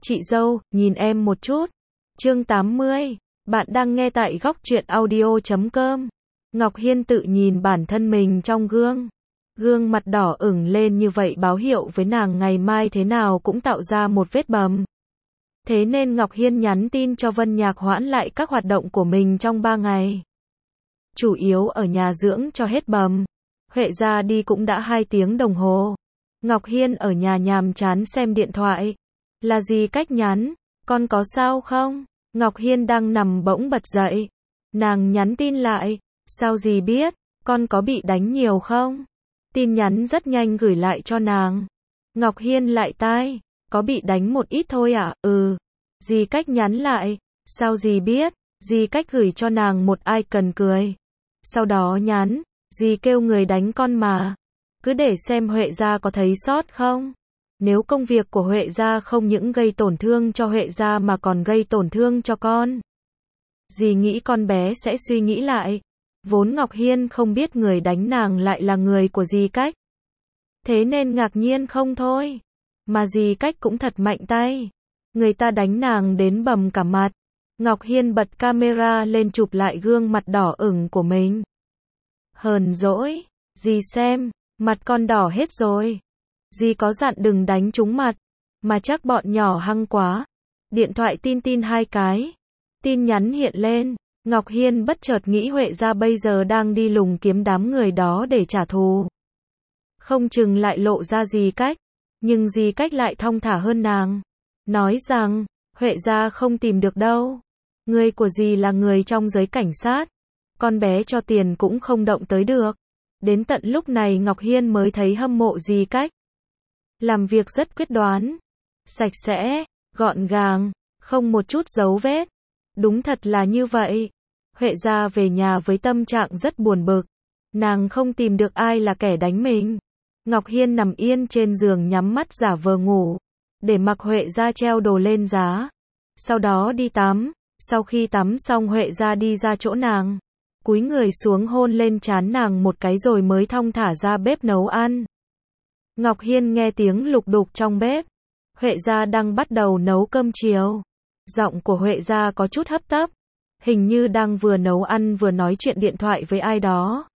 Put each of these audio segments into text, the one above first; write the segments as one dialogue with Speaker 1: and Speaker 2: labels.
Speaker 1: Chị dâu, nhìn em một chút. Chương 80. Bạn đang nghe tại góc truyện audio.com. Ngọc Hiên tự nhìn bản thân mình trong gương. Gương mặt đỏ ửng lên như vậy báo hiệu với nàng ngày mai thế nào cũng tạo ra một vết bầm. Thế nên Ngọc Hiên nhắn tin cho Vân Nhạc hoãn lại các hoạt động của mình trong 3 ngày. Chủ yếu ở nhà dưỡng cho hết bầm. Huệ ra đi cũng đã 2 tiếng đồng hồ. Ngọc Hiên ở nhà nhàm chán xem điện thoại. Là gì cách nhắn? Con có sao không? Ngọc Hiên đang nằm bỗng bật dậy. Nàng nhắn tin lại. Sao gì biết? Con có bị đánh nhiều không? Tin nhắn rất nhanh gửi lại cho nàng. Ngọc Hiên lại tai. Có bị đánh một ít thôi à? Dì cách nhắn lại. Sao dì biết? Dì cách gửi cho nàng một icon cười. Sau đó nhắn. Dì kêu người đánh con mà. Cứ để xem Huệ gia có thấy sót không? Nếu công việc của Huệ gia không những gây tổn thương cho Huệ gia mà còn gây tổn thương cho con. Dì nghĩ con bé sẽ suy nghĩ lại. Vốn Ngọc Hiên không biết người đánh nàng lại là người của dì cách. Thế nên ngạc nhiên không thôi. Mà dì cách cũng thật mạnh tay. Người ta đánh nàng đến bầm cả mặt. Ngọc Hiên bật camera lên chụp lại gương mặt đỏ ửng của mình. Hờn dỗi. Dì xem, mặt con đỏ hết rồi. Dì có dặn đừng đánh trúng mặt. Mà chắc bọn nhỏ hăng quá. Điện thoại tin 2 cái. Tin nhắn hiện lên. Ngọc Hiên bất chợt nghĩ Huệ gia bây giờ đang đi lùng kiếm đám người đó để trả thù. Không chừng lại lộ ra dì cách. Nhưng dì cách lại thong thả hơn nàng. Nói rằng, Huệ gia không tìm được đâu. Người của dì là người trong giới cảnh sát. Con bé cho tiền cũng không động tới được. Đến tận lúc này Ngọc Hiên mới thấy hâm mộ dì cách. Làm việc rất quyết đoán. Sạch sẽ, gọn gàng, không một chút dấu vết. Đúng thật là như vậy. Huệ gia về nhà với tâm trạng rất buồn bực. Nàng không tìm được ai là kẻ đánh mình. Ngọc Hiên nằm yên trên giường nhắm mắt giả vờ ngủ. Để mặc Huệ gia treo đồ lên giá. Sau đó đi tắm. Sau khi tắm xong Huệ gia đi ra chỗ nàng. Cúi người xuống hôn lên trán nàng một cái rồi mới thong thả ra bếp nấu ăn. Ngọc Hiên nghe tiếng lục đục trong bếp. Huệ gia đang bắt đầu nấu cơm chiều. Giọng của Huệ gia có chút hấp tấp. Hình như đang vừa nấu ăn vừa nói chuyện điện thoại với ai đó.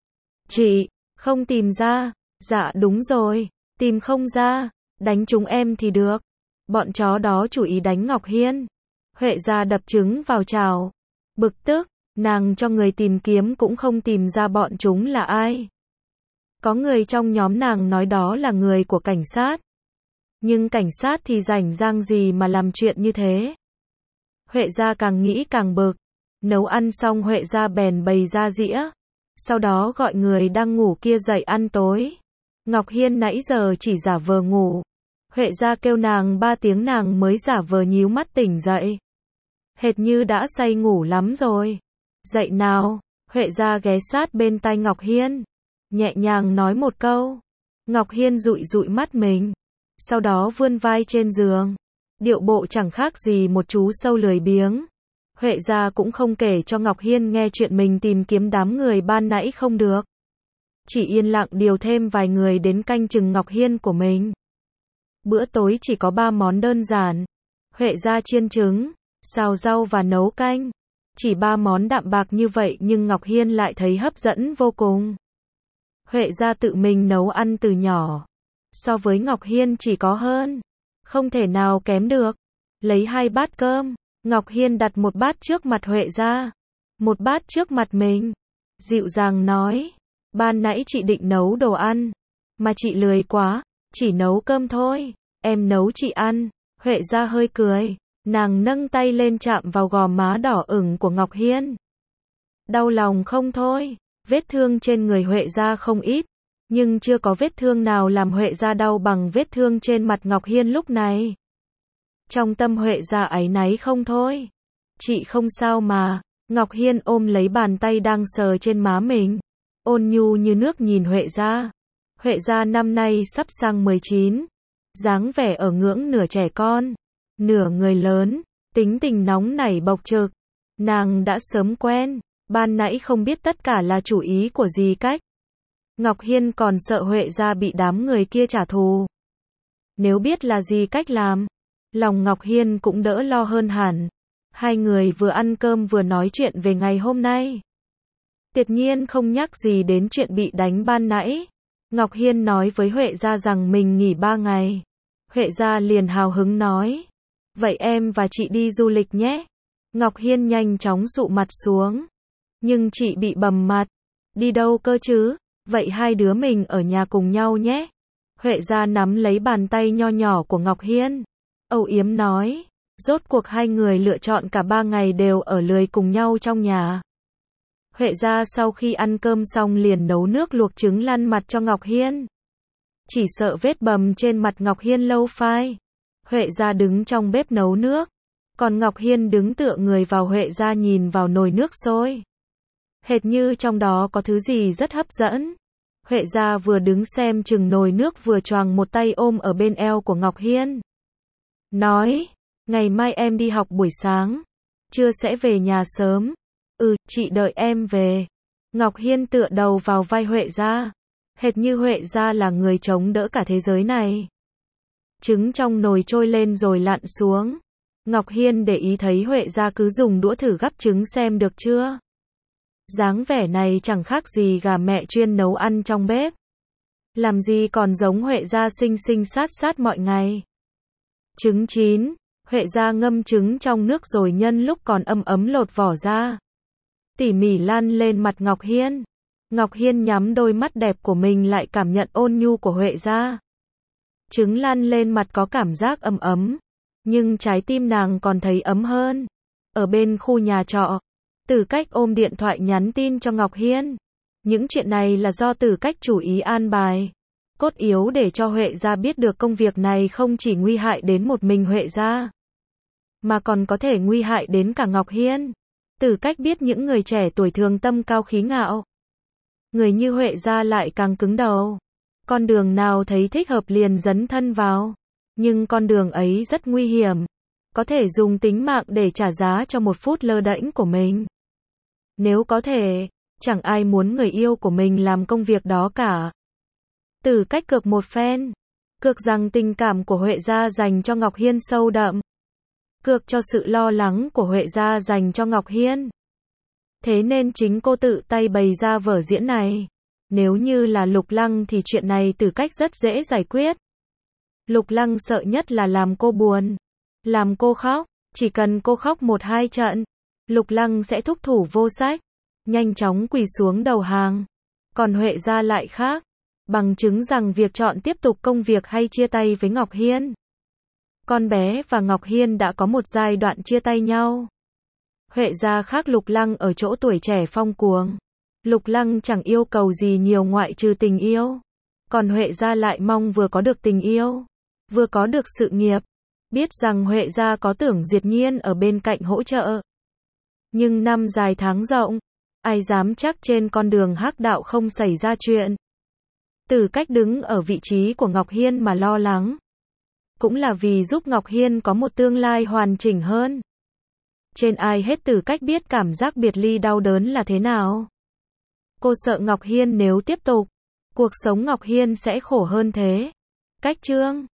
Speaker 1: Chị, không tìm ra. Dạ đúng rồi, tìm không ra. Đánh chúng em thì được. Bọn chó đó chủ ý đánh Ngọc Hiên. Huệ gia đập trứng vào chảo. Bực tức, nàng cho người tìm kiếm cũng không tìm ra bọn chúng là ai. Có người trong nhóm nàng nói đó là người của cảnh sát. Nhưng cảnh sát thì rảnh rang gì mà làm chuyện như thế. Huệ gia càng nghĩ càng bực. Nấu ăn xong Huệ gia bèn bày ra dĩa. Sau đó gọi người đang ngủ kia dậy ăn tối. Ngọc Hiên nãy giờ chỉ giả vờ ngủ. Huệ gia kêu nàng 3 tiếng nàng mới giả vờ nhíu mắt tỉnh dậy. Hệt như đã say ngủ lắm rồi. Dậy nào. Huệ gia ghé sát bên tai Ngọc Hiên. Nhẹ nhàng nói một câu. Ngọc Hiên dụi dụi mắt mình. Sau đó vươn vai trên giường. Điệu bộ chẳng khác gì một chú sâu lười biếng. Huệ gia cũng không kể cho Ngọc Hiên nghe chuyện mình tìm kiếm đám người ban nãy không được. Chỉ yên lặng điều thêm vài người đến canh chừng Ngọc Hiên của mình. Bữa tối chỉ có 3 món đơn giản. Huệ gia chiên trứng, xào rau và nấu canh. Chỉ 3 món đạm bạc như vậy nhưng Ngọc Hiên lại thấy hấp dẫn vô cùng. Huệ gia tự mình nấu ăn từ nhỏ. So với Ngọc Hiên chỉ có hơn. Không thể nào kém được. Lấy 2 bát cơm. Ngọc Hiên đặt một bát trước mặt Huệ gia. Một bát trước mặt mình. Dịu dàng nói. Ban nãy chị định nấu đồ ăn. Mà chị lười quá. Chỉ nấu cơm thôi. Em nấu chị ăn. Huệ gia hơi cười. Nàng nâng tay lên chạm vào gò má đỏ ửng của Ngọc Hiên. Đau lòng không thôi. Vết thương trên người Huệ gia không ít. Nhưng chưa có vết thương nào làm Huệ gia đau bằng vết thương trên mặt Ngọc Hiên lúc này. Trong tâm Huệ gia áy náy không thôi. Chị không sao mà. Ngọc Hiên ôm lấy bàn tay đang sờ trên má mình. Ôn nhu như nước nhìn Huệ gia. Huệ gia năm nay sắp sang 19. Dáng vẻ ở ngưỡng nửa trẻ con. Nửa người lớn. Tính tình nóng nảy bộc trực. Nàng đã sớm quen. Ban nãy không biết tất cả là chủ ý của dì cách. Ngọc Hiên còn sợ Huệ gia bị đám người kia trả thù. Nếu biết là dì cách làm. Lòng Ngọc Hiên cũng đỡ lo hơn hẳn. Hai người vừa ăn cơm vừa nói chuyện về ngày hôm nay. Tuyệt nhiên không nhắc gì đến chuyện bị đánh ban nãy. Ngọc Hiên nói với Huệ Gia rằng mình nghỉ 3 ngày. Huệ Gia liền hào hứng nói. Vậy em và chị đi du lịch nhé. Ngọc Hiên nhanh chóng sụ mặt xuống. Nhưng chị bị bầm mặt. Đi đâu cơ chứ? Vậy hai đứa mình ở nhà cùng nhau nhé. Huệ Gia nắm lấy bàn tay nho nhỏ của Ngọc Hiên. Âu yếm nói. Rốt cuộc hai người lựa chọn cả 3 ngày đều ở lười cùng nhau trong nhà. Huệ Gia sau khi ăn cơm xong liền nấu nước luộc trứng lăn mặt cho Ngọc Hiên. Chỉ sợ vết bầm trên mặt Ngọc Hiên lâu phai. Huệ Gia đứng trong bếp nấu nước. Còn Ngọc Hiên đứng tựa người vào Huệ Gia nhìn vào nồi nước sôi. Hệt như trong đó có thứ gì rất hấp dẫn. Huệ Gia vừa đứng xem chừng nồi nước vừa choàng một tay ôm ở bên eo của Ngọc Hiên. Nói, ngày mai em đi học buổi sáng. Trưa sẽ về nhà sớm. Chị đợi em về. Ngọc Hiên tựa đầu vào vai Huệ Gia. Hệt như Huệ Gia là người chống đỡ cả thế giới này. Trứng trong nồi trôi lên rồi lặn xuống. Ngọc Hiên để ý thấy Huệ Gia cứ dùng đũa thử gắp trứng xem được chưa. Dáng vẻ này chẳng khác gì gà mẹ chuyên nấu ăn trong bếp. Làm gì còn giống Huệ Gia xinh xinh sát sát mọi ngày. Trứng chín. Huệ Gia ngâm trứng trong nước rồi nhân lúc còn ấm ấm lột vỏ ra. Tỉ mỉ lăn lên mặt Ngọc Hiên. Ngọc Hiên nhắm đôi mắt đẹp của mình lại cảm nhận ôn nhu của Huệ Gia. Trứng lăn lên mặt có cảm giác ấm ấm. Nhưng trái tim nàng còn thấy ấm hơn. Ở bên khu nhà trọ, Tử Cách ôm điện thoại nhắn tin cho Ngọc Hiên. Những chuyện này là do Tử Cách chủ ý an bài. Cốt yếu để cho Huệ Gia biết được công việc này không chỉ nguy hại đến một mình Huệ Gia, mà còn có thể nguy hại đến cả Ngọc Hiên. Tử Cách biết những người trẻ tuổi thường tâm cao khí ngạo. Người như Huệ Gia lại càng cứng đầu. Con đường nào thấy thích hợp liền dấn thân vào. Nhưng con đường ấy rất nguy hiểm. Có thể dùng tính mạng để trả giá cho một phút lơ đễnh của mình. Nếu có thể, chẳng ai muốn người yêu của mình làm công việc đó cả. Tử Cách cược một phen. Cược rằng tình cảm của Huệ Gia dành cho Ngọc Hiên sâu đậm. Cược cho sự lo lắng của Huệ Gia dành cho Ngọc Hiên. Thế nên chính cô tự tay bày ra vở diễn này. Nếu như là Lục Lăng thì chuyện này Tử Cách rất dễ giải quyết. Lục Lăng sợ nhất là làm cô buồn, làm cô khóc. Chỉ cần cô khóc 1-2 trận, Lục Lăng sẽ thúc thủ vô sách, nhanh chóng quỳ xuống đầu hàng. Còn Huệ Gia lại khác, bằng chứng rằng việc chọn tiếp tục công việc hay chia tay với Ngọc Hiên. Con bé và Ngọc Hiên đã có một giai đoạn chia tay nhau. Huệ Gia khác Lục Lăng ở chỗ tuổi trẻ phong cuồng. Lục Lăng chẳng yêu cầu gì nhiều ngoại trừ tình yêu. Còn Huệ Gia lại mong vừa có được tình yêu, vừa có được sự nghiệp. Biết rằng Huệ Gia có Tưởng Duyệt Nhiên ở bên cạnh hỗ trợ. Nhưng năm dài tháng rộng, ai dám chắc trên con đường hắc đạo không xảy ra chuyện. Tử Cách đứng ở vị trí của Ngọc Hiên mà lo lắng. Cũng là vì giúp Ngọc Hiên có một tương lai hoàn chỉnh hơn. Trên ai hết Tử Cách biết cảm giác biệt ly đau đớn là thế nào. Cô sợ Ngọc Hiên nếu tiếp tục, cuộc sống Ngọc Hiên sẽ khổ hơn thế. Cách chương